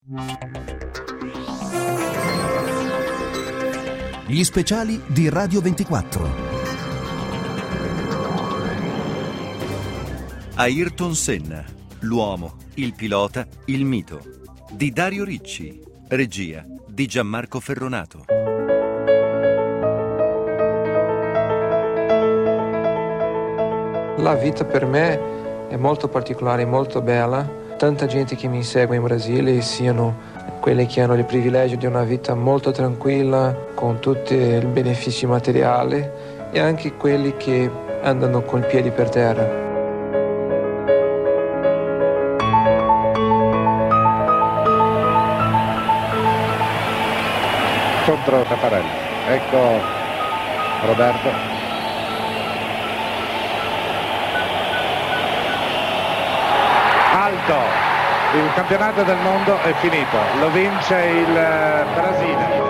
Gli speciali di Radio 24. Ayrton Senna, l'uomo, il pilota, il mito. Di Dario Ricci, regia di Gianmarco Ferronato. La vita per me è molto particolare, molto bella. Tanta gente che mi segue in Brasile siano quelli che hanno il privilegio di una vita molto tranquilla, con tutti i benefici materiali, e anche quelli che andano con i piedi per terra. Contro Taparelli, ecco Roberto. Alto, il campionato del mondo è finito, lo vince il Brasile.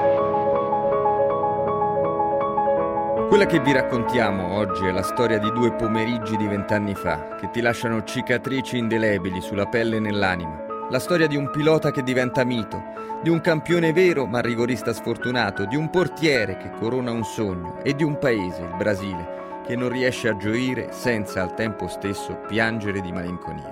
Quella che vi raccontiamo oggi è la storia di 2 pomeriggi di 20 anni fa, che ti lasciano cicatrici indelebili sulla pelle e nell'anima. La storia di un pilota che diventa mito, di un campione vero ma rigorista sfortunato, di un portiere che corona un sogno e di un paese, il Brasile, che non riesce a gioire senza al tempo stesso piangere di malinconia.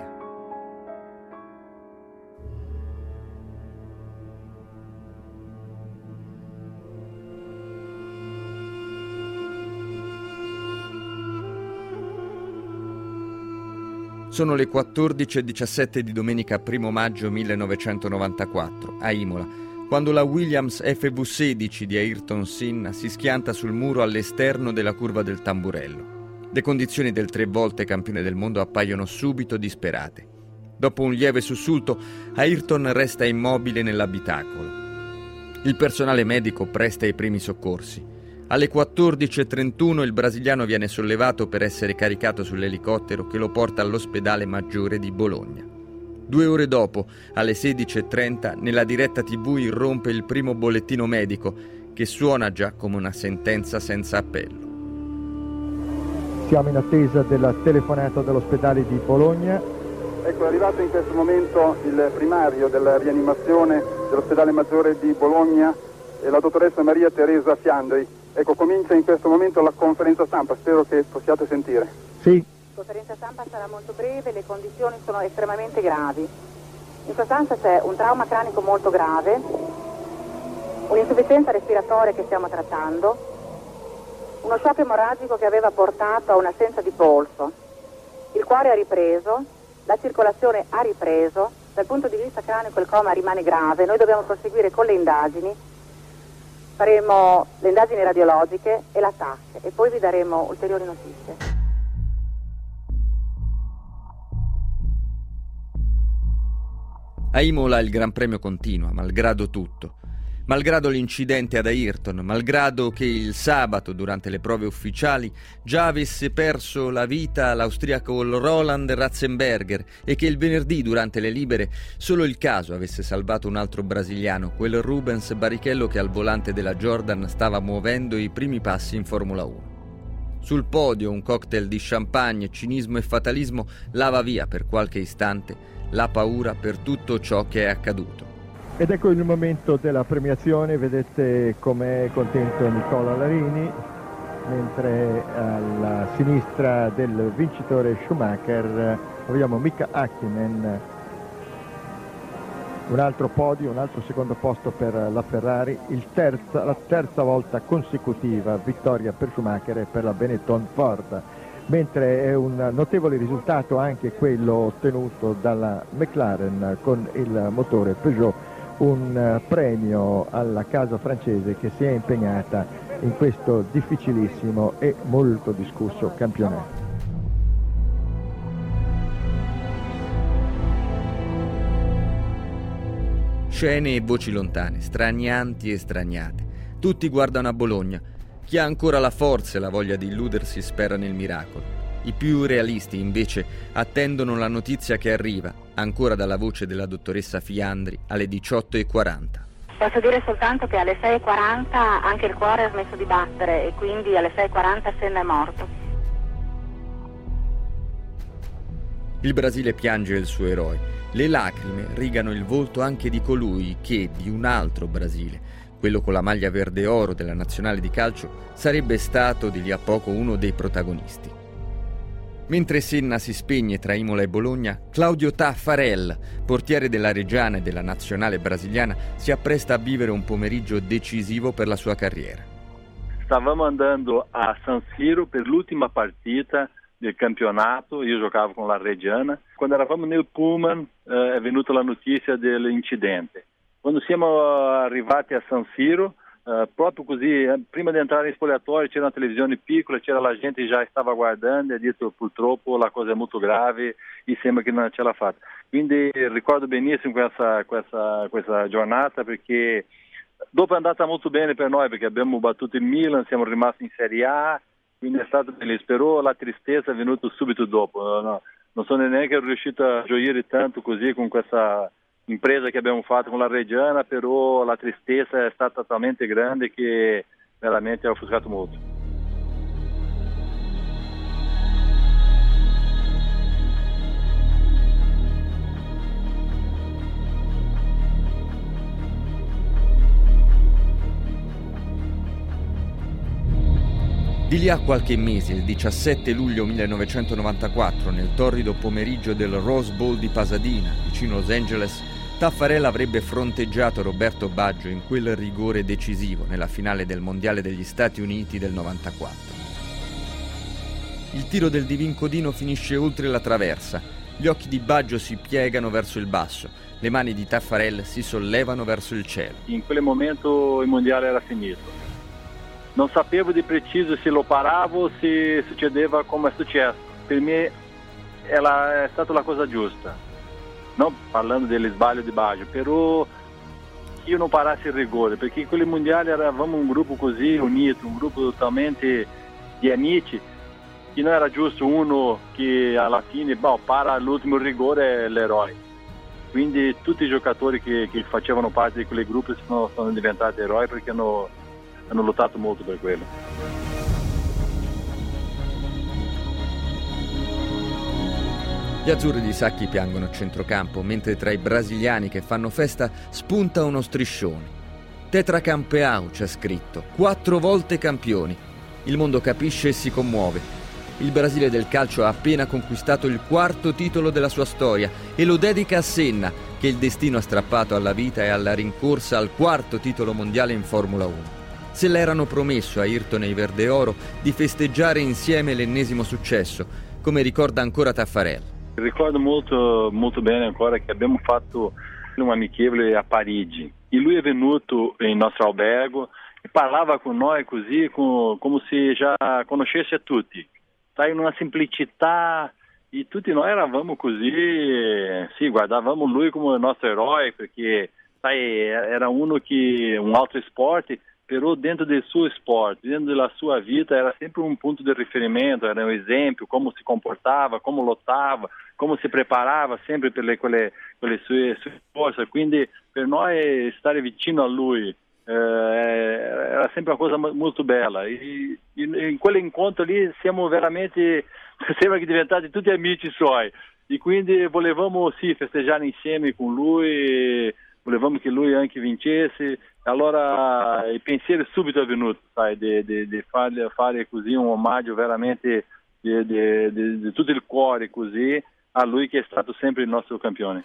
Sono le 14:17 di domenica 1 maggio 1994, a Imola, quando la Williams FV16 di Ayrton Senna si schianta sul muro all'esterno della curva del Tamburello. Le condizioni del 3 volte campione del mondo appaiono subito disperate. Dopo un lieve sussulto, Ayrton resta immobile nell'abitacolo. Il personale medico presta i primi soccorsi. Alle 14:31 il brasiliano viene sollevato per essere caricato sull'elicottero che lo porta all'ospedale maggiore di Bologna. 2 ore dopo, alle 16:30, nella diretta TV irrompe il primo bollettino medico, che suona già come una sentenza senza appello. Siamo in attesa della telefonata dell'ospedale di Bologna. Ecco, è arrivato in questo momento il primario della rianimazione dell'ospedale maggiore di Bologna, la dottoressa Maria Teresa Fiandri. Ecco, comincia in questo momento la conferenza stampa, spero che possiate sentire. Sì. La conferenza stampa sarà molto breve, le condizioni sono estremamente gravi. In sostanza c'è un trauma cranico molto grave, un'insufficienza respiratoria che stiamo trattando, uno shock emorragico che aveva portato a un'assenza di polso. Il cuore ha ripreso, la circolazione ha ripreso, dal punto di vista cranico il coma rimane grave, noi dobbiamo proseguire con le indagini. Faremo le indagini radiologiche e la TAC e poi vi daremo ulteriori notizie. A Imola il Gran Premio continua, malgrado tutto. Malgrado l'incidente ad Ayrton, malgrado che il sabato, durante le prove ufficiali, già avesse perso la vita l'austriaco Roland Ratzenberger e che il venerdì, durante le libere, solo il caso avesse salvato un altro brasiliano, quel Rubens Barrichello che al volante della Jordan stava muovendo i primi passi in Formula 1. Sul podio un cocktail di champagne, cinismo e fatalismo lava via per qualche istante la paura per tutto ciò che è accaduto. Ed ecco il momento della premiazione, vedete com'è contento Nicola Larini, mentre alla sinistra del vincitore Schumacher abbiamo Mika Häkkinen, un altro podio, un altro secondo posto per la Ferrari, la terza volta consecutiva vittoria per Schumacher e per la Benetton Ford, mentre è un notevole risultato anche quello ottenuto dalla McLaren con il motore Peugeot, un premio alla casa francese che si è impegnata in questo difficilissimo e molto discusso campionato. Scene e voci lontane, stranianti e straniate. Tutti guardano a Bologna. Chi ha ancora la forza e la voglia di illudersi spera nel miracolo. I più realisti, invece, attendono la notizia che arriva, ancora dalla voce della dottoressa Fiandri, alle 18:40. Posso dire soltanto che alle 6:40 anche il cuore ha smesso di battere e quindi alle 6:40 Senna è morto. Il Brasile piange il suo eroe. Le lacrime rigano il volto anche di colui che, di un altro Brasile, quello con la maglia verde e oro della nazionale di calcio, sarebbe stato di lì a poco uno dei protagonisti. Mentre Senna si spegne tra Imola e Bologna, Claudio Taffarel, portiere della Reggiana e della nazionale brasiliana, si appresta a vivere un pomeriggio decisivo per la sua carriera. Stavamo andando a San Siro per l'ultima partita del campionato, io giocavo con la Reggiana. Quando eravamo nel Pullman è venuta la notizia dell'incidente. Quando siamo arrivati a San Siro, proprio così, prima di entrare in spogliatoio c'era una televisione piccola, c'era la gente che già stava guardando e ha detto purtroppo la cosa è molto grave e sembra che non ce l'ha fatta. Quindi ricordo benissimo questa giornata, perché dopo è andata molto bene per noi, perché abbiamo battuto il Milan, siamo rimasti in Serie A, quindi è stato bellissimo, però la tristezza è venuta subito dopo. No, non sono neanche riuscito a gioire tanto così con questa impresa che abbiamo fatto con la Reggiana, però la tristezza è stata talmente grande che veramente ha offuscato molto. Di lì a qualche mese, il 17 luglio 1994, nel torrido pomeriggio del Rose Bowl di Pasadena, vicino Los Angeles, Taffarel avrebbe fronteggiato Roberto Baggio in quel rigore decisivo nella finale del Mondiale degli Stati Uniti del 94. Il tiro del Divincodino finisce oltre la traversa. Gli occhi di Baggio si piegano verso il basso. Le mani di Taffarel si sollevano verso il cielo. In quel momento il Mondiale era finito. Non sapevo di preciso se lo paravo o se succedeva come è successo. Per me è stata la cosa giusta. Non parlando degli sbagli di Baggio, però io non parassi il rigore, perché in quelli mondiali eravamo un gruppo così unito, un gruppo totalmente di amici, che non era giusto uno che alla fine para l'ultimo rigore è l'eroe. Quindi tutti i giocatori che facevano parte di quel gruppo sono diventati eroi, perché hanno lottato molto per quello. Gli azzurri di Sacchi piangono a centrocampo, mentre tra i brasiliani che fanno festa spunta uno striscione. Tetracampeão c'è scritto, 4 volte campioni. Il mondo capisce e si commuove. Il Brasile del calcio ha appena conquistato il 4º titolo della sua storia e lo dedica a Senna, che il destino ha strappato alla vita e alla rincorsa al 4º titolo mondiale in Formula 1. Se l'erano promesso a Ayrton e i Verdeoro di festeggiare insieme l'ennesimo successo, come ricorda ancora Taffarel. Ricordo molto, molto bene ancora che abbiamo fatto un amichevole a Parigi e lui è venuto in nostro albergo e parlava con noi così come se già conoscesse a tutti, sai, in una semplicità, e tutti noi eravamo così, sì, guardavamo lui come il nostro eroe, perché sai, era uno che un altro sport, però dentro del suo sport, dentro della sua vita era sempre un punto di riferimento, era un esempio, come si comportava, come lottava, come si preparava sempre per quelle sue forze. Quindi per noi stare vicino a lui era sempre una cosa molto bella, e in quell'incontro lì siamo veramente, sembra che diventati tutti amici suoi, e quindi volevamo sì festeggiare insieme con lui, volevamo che lui anche vincesse. Allora il pensiero subito è venuto, sai, di fare così un omaggio veramente di tutto il cuore così a lui, che è stato sempre il nostro campione.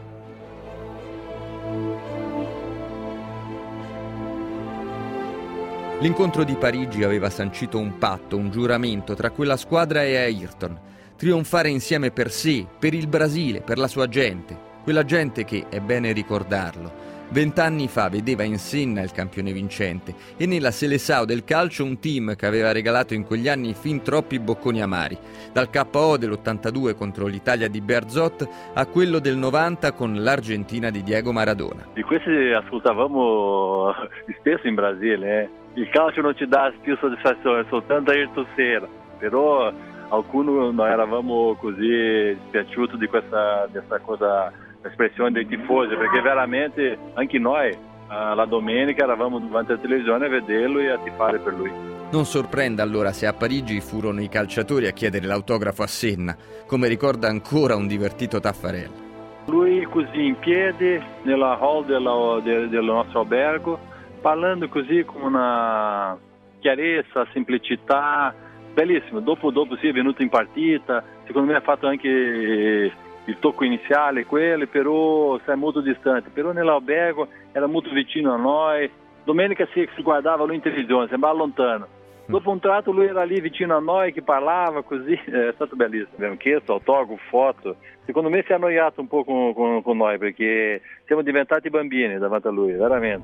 L'incontro di Parigi aveva sancito un patto, un giuramento tra quella squadra e Ayrton. Trionfare insieme per sé, per il Brasile, per la sua gente. Quella gente che, è bene ricordarlo, 20 anni fa vedeva in Senna il campione vincente e nella Seleção del calcio un team che aveva regalato in quegli anni fin troppi bocconi amari, dal KO dell'82 contro l'Italia di Bearzot a quello del 90 con l'Argentina di Diego Maradona. Di questi ascoltavamo spesso in Brasile. Il calcio non ci dà più soddisfazione, soltanto Ayrton Senna, però alcuni noi eravamo così dispiaciuti di questa cosa, l'espressione dei tifosi, perché veramente anche noi la domenica eravamo davanti alla televisione a vederlo e a tifare per lui. Non sorprende allora se a Parigi furono i calciatori a chiedere l'autografo a Senna, come ricorda ancora un divertito Taffarel. Lui così in piedi nella hall del nostro albergo, parlando così con una chiarezza, semplicità, bellissimo. Dopo sì, è venuto in partita, secondo me ha fatto anche il tocco iniziale, quello, però sai, molto distante, però nell'albergo era molto vicino a noi. Domenica si guardava lui in televisione, sembrava lontano. Dopo un tratto lui era lì vicino a noi che parlava così, è stato bellissimo. Abbiamo chiesto autografo, foto. Secondo me si è annoiato un po' con noi perché siamo diventati bambini davanti a lui, veramente.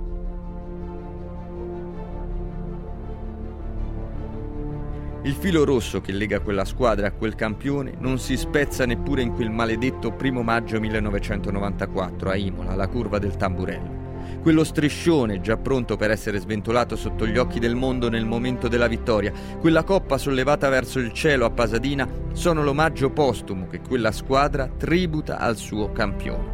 Il filo rosso che lega quella squadra a quel campione non si spezza neppure in quel maledetto 1 maggio 1994 a Imola, alla curva del Tamburello. Quello striscione già pronto per essere sventolato sotto gli occhi del mondo nel momento della vittoria, quella coppa sollevata verso il cielo a Pasadena, sono l'omaggio postumo che quella squadra tributa al suo campione.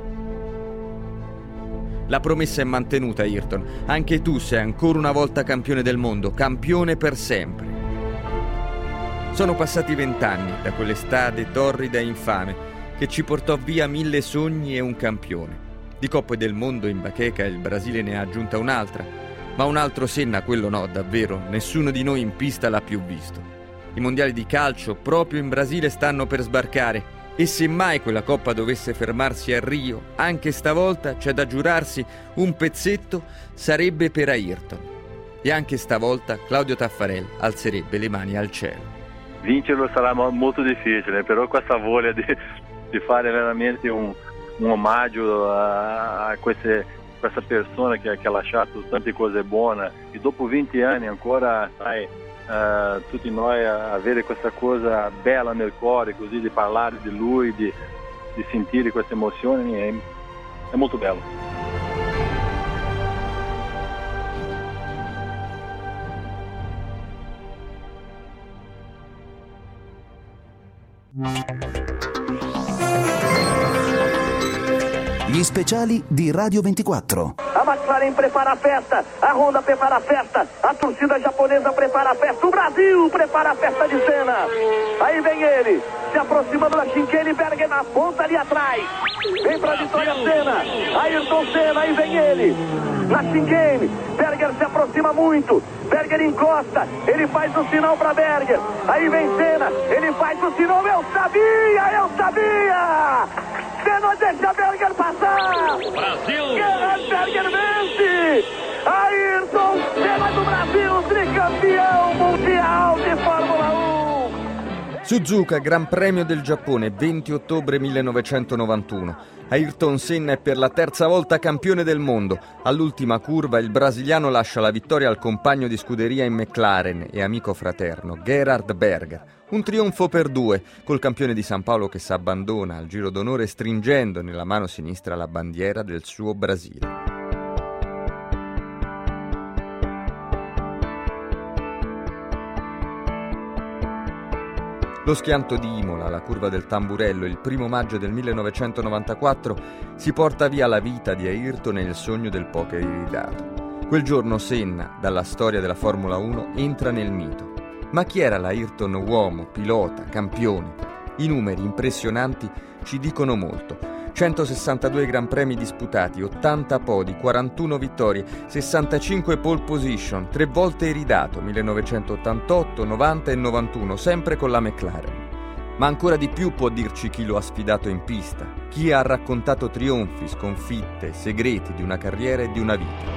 La promessa è mantenuta, Ayrton. Anche tu sei ancora una volta campione del mondo, campione per sempre. Sono passati 20 anni da quell'estate torrida e infame che ci portò via 1000 sogni e un campione. Di Coppe del Mondo in bacheca il Brasile ne ha aggiunta un'altra, ma un altro Senna, quello no, davvero, nessuno di noi in pista l'ha più visto. I mondiali di calcio proprio in Brasile stanno per sbarcare e se mai quella Coppa dovesse fermarsi a Rio, anche stavolta c'è da giurarsi un pezzetto sarebbe per Ayrton. E anche stavolta Claudio Taffarel alzerebbe le mani al cielo. Vincerlo sarà molto difficile, però questa voglia di fare veramente un omaggio a questa persona che ha lasciato tante cose buone e dopo 20 anni ancora, sai, tutti noi avere questa cosa bella nel cuore, così di parlare di lui, di sentire queste emozioni è molto bello. Gli speciali di Radio 24. A McLaren prepara a festa, a Honda prepara a festa, a torcida japonesa prepara a festa, o Brasil prepara a festa de Senna. Aí vem ele, se aproximando da Chicane, Berger na ponta ali atrás. Vem pra vitória Senna, Ayrton Senna, aí vem ele. Na Chicane, Berger se aproxima muito, Berger encosta, ele faz o sinal para Berger. Aí vem Senna, ele faz o sinal, eu sabia! Senna deixa Berger passar! Brasil! Gerhard Berger vence! Ayrton Senna do Brasil, tricampeão mundial de Fórmula 1! Suzuka, Gran Premio del Giappone, 20 ottobre 1991. Ayrton Senna è per la terza volta campione del mondo. All'ultima curva il brasiliano lascia la vittoria al compagno di scuderia in McLaren e amico fraterno, Gerhard Berger. Un trionfo per due, col campione di San Paolo che s'abbandona al giro d'onore stringendo nella mano sinistra la bandiera del suo Brasile. Lo schianto di Imola, la curva del Tamburello, il 1 maggio del 1994 si porta via la vita di Ayrton e il sogno del poker iridato. Quel giorno Senna, dalla storia della Formula 1, entra nel mito. Ma chi era l'Ayrton uomo, pilota, campione? I numeri impressionanti ci dicono molto. 162 Gran Premi disputati, 80 podi, 41 vittorie, 65 pole position, 3 volte iridato, 1988, 90 e 91, sempre con la McLaren. Ma ancora di più può dirci chi lo ha sfidato in pista, chi ha raccontato trionfi, sconfitte, segreti di una carriera e di una vita.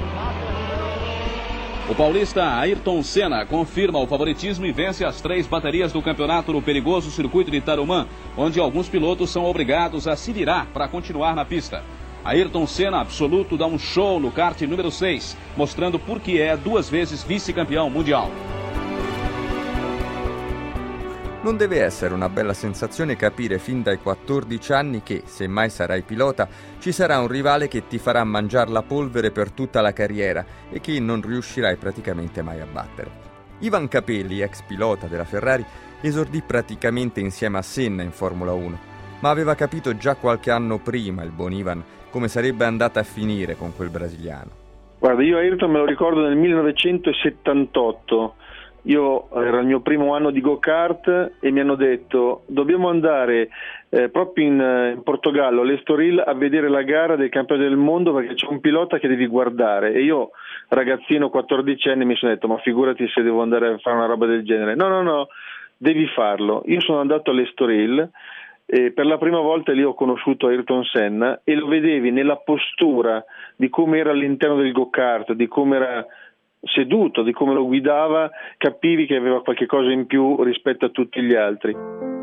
O paulista Ayrton Senna confirma o favoritismo e vence as 3 baterias do campeonato no perigoso circuito de Tarumã, onde alguns pilotos são obrigados a se virar para continuar na pista. Ayrton Senna absoluto dá um show no kart número 6, mostrando por que é 2 vezes vice-campeão mundial. Non deve essere una bella sensazione capire fin dai 14 anni che, se mai sarai pilota, ci sarà un rivale che ti farà mangiare la polvere per tutta la carriera e che non riuscirai praticamente mai a battere. Ivan Capelli, ex pilota della Ferrari, esordì praticamente insieme a Senna in Formula 1, ma aveva capito già qualche anno prima il buon Ivan come sarebbe andata a finire con quel brasiliano. Guarda, io Ayrton me lo ricordo nel 1978, era il mio primo anno di go-kart e mi hanno detto dobbiamo andare proprio in Portogallo, all'Estoril, a vedere la gara del campione del mondo perché c'è un pilota che devi guardare. E io, ragazzino 14enne, mi sono detto ma figurati se devo andare a fare una roba del genere. No, devi farlo. Io sono andato all'Estoril e per la prima volta lì ho conosciuto Ayrton Senna e lo vedevi nella postura di come era all'interno del go-kart, di come era seduto, di come lo guidava, capivi che aveva qualche cosa in più rispetto a tutti gli altri.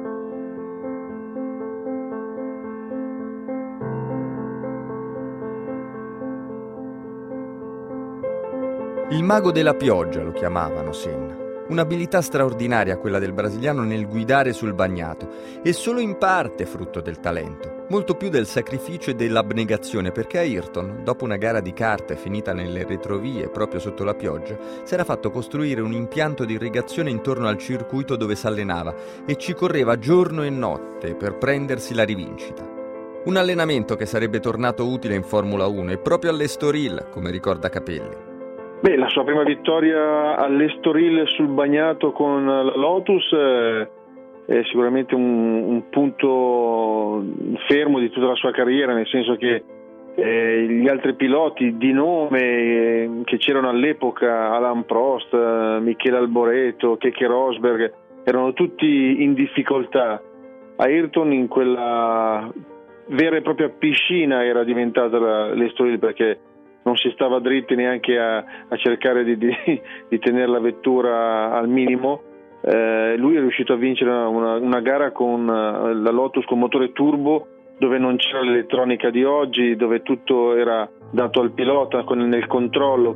Il mago della pioggia lo chiamavano Senna. Un'abilità straordinaria quella del brasiliano nel guidare sul bagnato e solo in parte frutto del talento, molto più del sacrificio e dell'abnegazione, perché Ayrton, dopo una gara di kart finita nelle retrovie proprio sotto la pioggia, si era fatto costruire un impianto di irrigazione intorno al circuito dove s'allenava e ci correva giorno e notte per prendersi la rivincita. Un allenamento che sarebbe tornato utile in Formula 1 e proprio all'Estoril, come ricorda Capelli. La sua prima vittoria all'Estoril sul bagnato con la Lotus è sicuramente un punto fermo di tutta la sua carriera, nel senso che gli altri piloti di nome che c'erano all'epoca, Alain Prost, Michele Alboreto, Keke Rosberg, erano tutti in difficoltà. Ayrton in quella vera e propria piscina era diventata l'Estoril, perché non si stava dritti neanche a cercare di tenere la vettura al minimo. Lui è riuscito a vincere una gara con la Lotus con motore turbo, dove non c'era l'elettronica di oggi, dove tutto era dato al pilota nel controllo.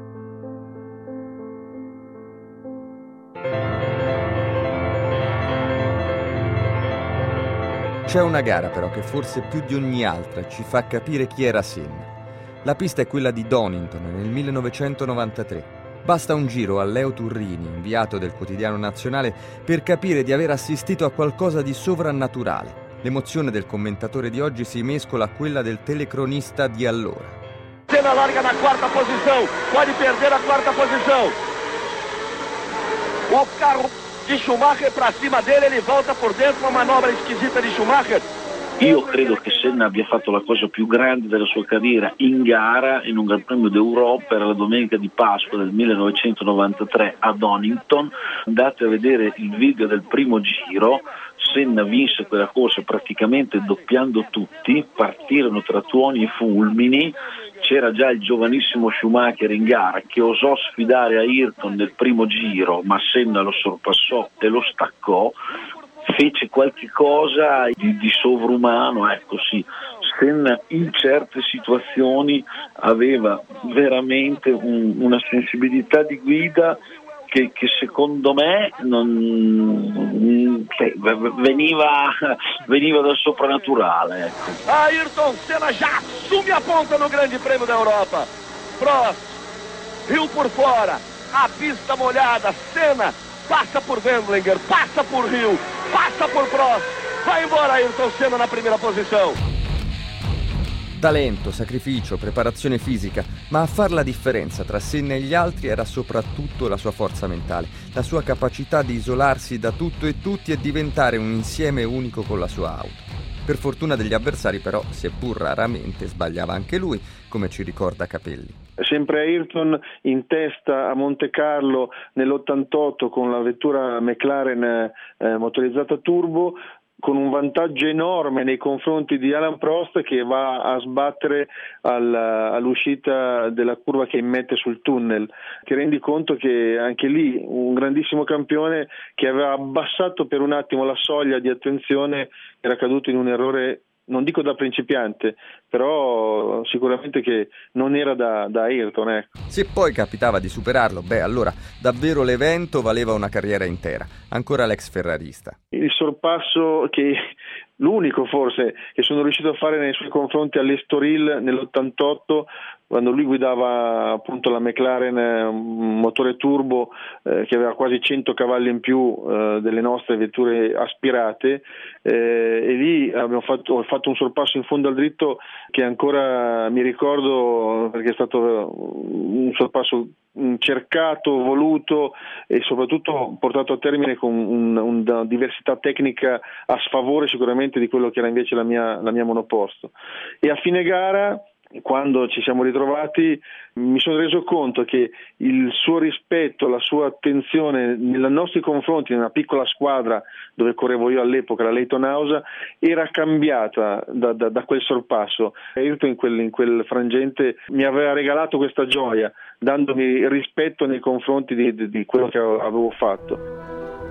C'è una gara però che forse più di ogni altra ci fa capire chi era Senna. La pista è quella di Donington nel 1993. Basta un giro a Leo Turrini, inviato del quotidiano nazionale, per capire di aver assistito a qualcosa di sovrannaturale. L'emozione del commentatore di oggi si mescola a quella del telecronista di allora. Senna larga na quarta posição, pode perder a quarta posição. O carro de Schumacher para cima dele, ele volta por dentro, uma manobra esquisita di Schumacher. Io credo che Senna abbia fatto la cosa più grande della sua carriera in gara in un Gran Premio d'Europa. Era la domenica di Pasqua del 1993 a Donington. Andate a vedere il video del primo giro. Senna vinse quella corsa praticamente doppiando tutti, partirono tra tuoni e fulmini. C'era già il giovanissimo Schumacher in gara che osò sfidare Ayrton nel primo giro, ma Senna lo sorpassò e lo staccò. Fece qualche cosa di sovrumano, ecco sì. Senna in certe situazioni aveva veramente una sensibilità di guida che secondo me veniva dal soprannaturale, ecco. Ayrton Senna já assume a ponta no Grande Prêmio da Europa. Prost, Rio por fora, a pista molhada, Senna passa por Wendlinger, passa por Rio, passa por Prost, vai embora Ayrton Senna na primeira posição. Talento, sacrificio, preparazione fisica, ma a far la differenza tra Senna e gli altri era soprattutto la sua forza mentale, la sua capacità di isolarsi da tutto e tutti e diventare un insieme unico con la sua auto. Per fortuna degli avversari però, seppur raramente, sbagliava anche lui, come ci ricorda Capelli. Sempre Ayrton in testa a Monte Carlo nell'88 con la vettura McLaren motorizzata turbo, con un vantaggio enorme nei confronti di Alain Prost che va a sbattere all'uscita della curva che immette sul tunnel. Ti rendi conto che anche lì un grandissimo campione che aveva abbassato per un attimo la soglia di attenzione era caduto in un errore, non dico da principiante, però sicuramente che non era da Ayrton, ecco. Se poi capitava di superarlo, allora davvero l'evento valeva una carriera intera. Ancora l'ex ferrarista. Il sorpasso che l'unico forse che sono riuscito a fare nei suoi confronti all'Estoril nell'88, quando lui guidava appunto la McLaren, un motore turbo che aveva quasi 100 cavalli in più delle nostre vetture aspirate, e lì ho fatto un sorpasso in fondo al dritto che ancora mi ricordo, perché è stato un sorpasso cercato, voluto e soprattutto portato a termine con una diversità tecnica a sfavore sicuramente di quello che era invece la mia monoposto. E a fine gara, quando ci siamo ritrovati, mi sono reso conto che il suo rispetto, la sua attenzione nei nostri confronti, in una piccola squadra dove correvo io all'epoca, la Leyton House, era cambiata da quel sorpasso. Ayrton in quel frangente mi aveva regalato questa gioia, dandomi rispetto nei confronti di quello che avevo fatto.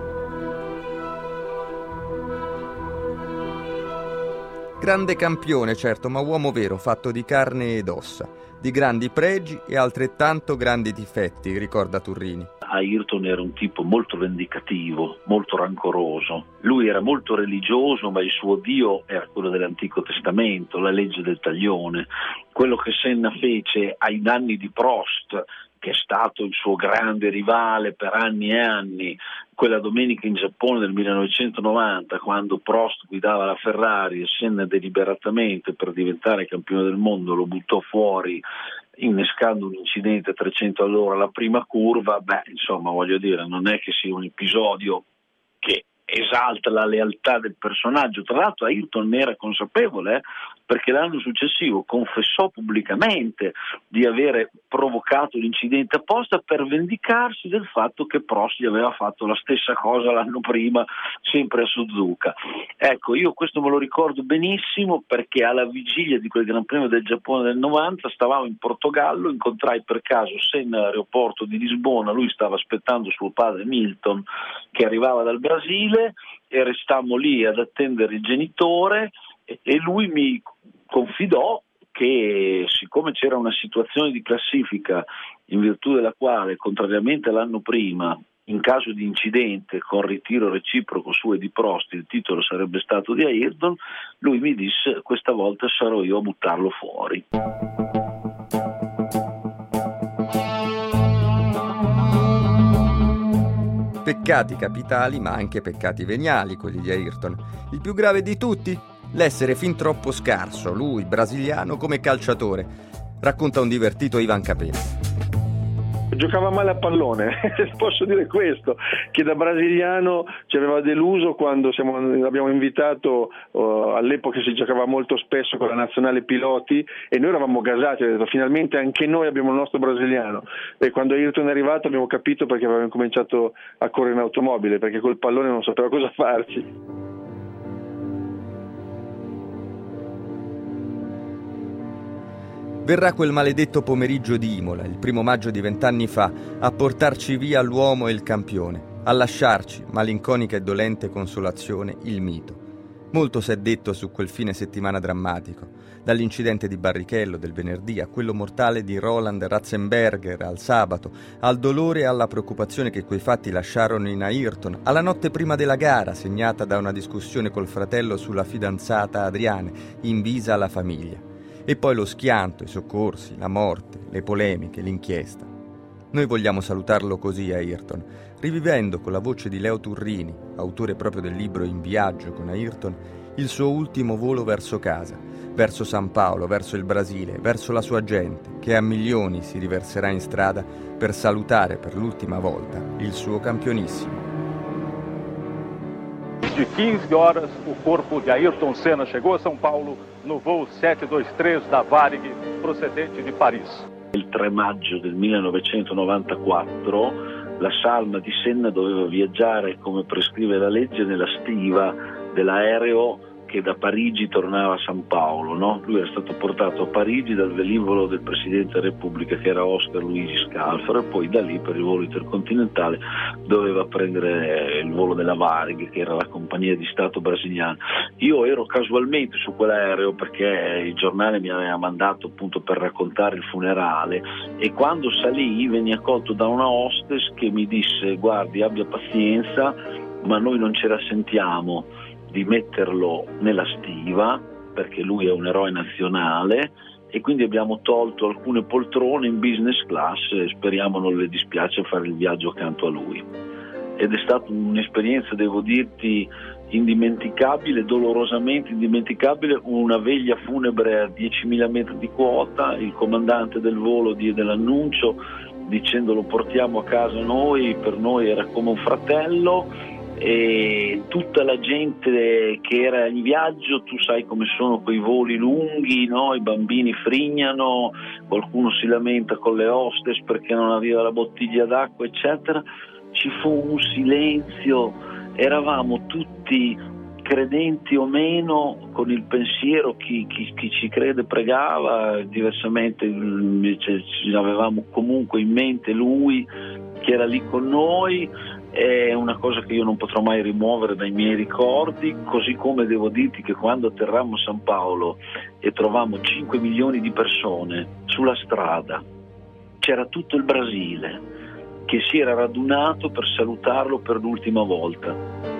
Grande campione, certo, ma uomo vero, fatto di carne ed ossa, di grandi pregi e altrettanto grandi difetti, ricorda Turrini. Ayrton era un tipo molto vendicativo, molto rancoroso. Lui era molto religioso, ma il suo Dio era quello dell'Antico Testamento, la legge del taglione. Quello che Senna fece ai danni di Prost, che è stato il suo grande rivale per anni e anni, quella domenica in Giappone del 1990, quando Prost guidava la Ferrari e Senna deliberatamente per diventare campione del mondo lo buttò fuori innescando un incidente a 300 all'ora alla prima curva, insomma, voglio dire, non è che sia un episodio che esalta la lealtà del personaggio. Tra l'altro Ayrton ne era consapevole, perché l'anno successivo confessò pubblicamente di avere provocato l'incidente apposta per vendicarsi del fatto che Prost gli aveva fatto la stessa cosa l'anno prima, sempre a Suzuka. Ecco, io questo me lo ricordo benissimo, perché alla vigilia di quel Gran Premio del Giappone del 90 stavamo in Portogallo, incontrai per caso Senna all'aeroporto di Lisbona, lui stava aspettando suo padre Milton che arrivava dal Brasile e restammo lì ad attendere il genitore e lui mi confidò che, siccome c'era una situazione di classifica in virtù della quale, contrariamente all'anno prima, in caso di incidente con ritiro reciproco su e di Prost il titolo sarebbe stato di Ayrton, lui mi disse: questa volta sarò io a buttarlo fuori. Peccati capitali, ma anche peccati veniali, quelli di Ayrton. Il più grave di tutti? L'essere fin troppo scarso, lui, brasiliano, come calciatore. Racconta un divertito Ivan Capelli. Giocava male a pallone, posso dire questo, che da brasiliano ci aveva deluso quando l'abbiamo invitato, all'epoca si giocava molto spesso con la nazionale piloti e noi eravamo gasati, ho detto finalmente anche noi abbiamo il nostro brasiliano, e quando Ayrton è arrivato abbiamo capito perché avevamo cominciato a correre in automobile, perché col pallone non sapeva cosa farci. Verrà quel maledetto pomeriggio di Imola, il 1 maggio di 20 anni fa, a portarci via l'uomo e il campione, a lasciarci, malinconica e dolente consolazione, il mito. Molto si è detto su quel fine settimana drammatico, dall'incidente di Barrichello del venerdì a quello mortale di Roland Ratzenberger al sabato, al dolore e alla preoccupazione che quei fatti lasciarono in Ayrton, alla notte prima della gara segnata da una discussione col fratello sulla fidanzata Adriane, invisa alla famiglia. E poi lo schianto, i soccorsi, la morte, le polemiche, l'inchiesta. Noi vogliamo salutarlo così, Ayrton, rivivendo con la voce di Leo Turrini, autore proprio del libro In viaggio con Ayrton, il suo ultimo volo verso casa, verso San Paolo, verso il Brasile, verso la sua gente, che a milioni si riverserà in strada per salutare per l'ultima volta il suo campionissimo. De 15 horas, o corpo de Ayrton Senna chegou a São Paulo no voo 723 da Varig, procedente di Paris. Il 3 maggio del 1994 la salma di Senna doveva viaggiare, come prescrive la legge, nella stiva dell'aereo che da Parigi tornava a San Paolo, no? Lui era stato portato a Parigi dal velivolo del Presidente della Repubblica, che era Oscar Luigi Scalfaro, e poi da lì per il volo intercontinentale doveva prendere il volo della Varig, che era la compagnia di Stato brasiliana. Io ero casualmente su quell'aereo perché il giornale mi aveva mandato appunto per raccontare il funerale, e quando salì venni accolto da una hostess che mi disse: guardi, abbia pazienza, ma noi non ce la sentiamo di metterlo nella stiva, perché lui è un eroe nazionale, e quindi abbiamo tolto alcune poltrone in business class e speriamo non le dispiace fare il viaggio accanto a lui. Ed è stata un'esperienza, devo dirti, indimenticabile, dolorosamente indimenticabile, una veglia funebre a 10.000 metri di quota. Il comandante del volo diede l'annuncio dicendo lo portiamo a casa noi, per noi era come un fratello, e tutta la gente che era in viaggio, tu sai come sono quei voli lunghi, no? I bambini frignano, qualcuno si lamenta con le hostess perché non arriva la bottiglia d'acqua, eccetera. Ci fu un silenzio, eravamo tutti credenti o meno, con il pensiero, chi ci crede pregava, diversamente invece avevamo comunque in mente lui che era lì con noi. È una cosa che io non potrò mai rimuovere dai miei ricordi, così come devo dirti che quando atterrammo a San Paolo e trovammo 5 milioni di persone sulla strada, c'era tutto il Brasile che si era radunato per salutarlo per l'ultima volta.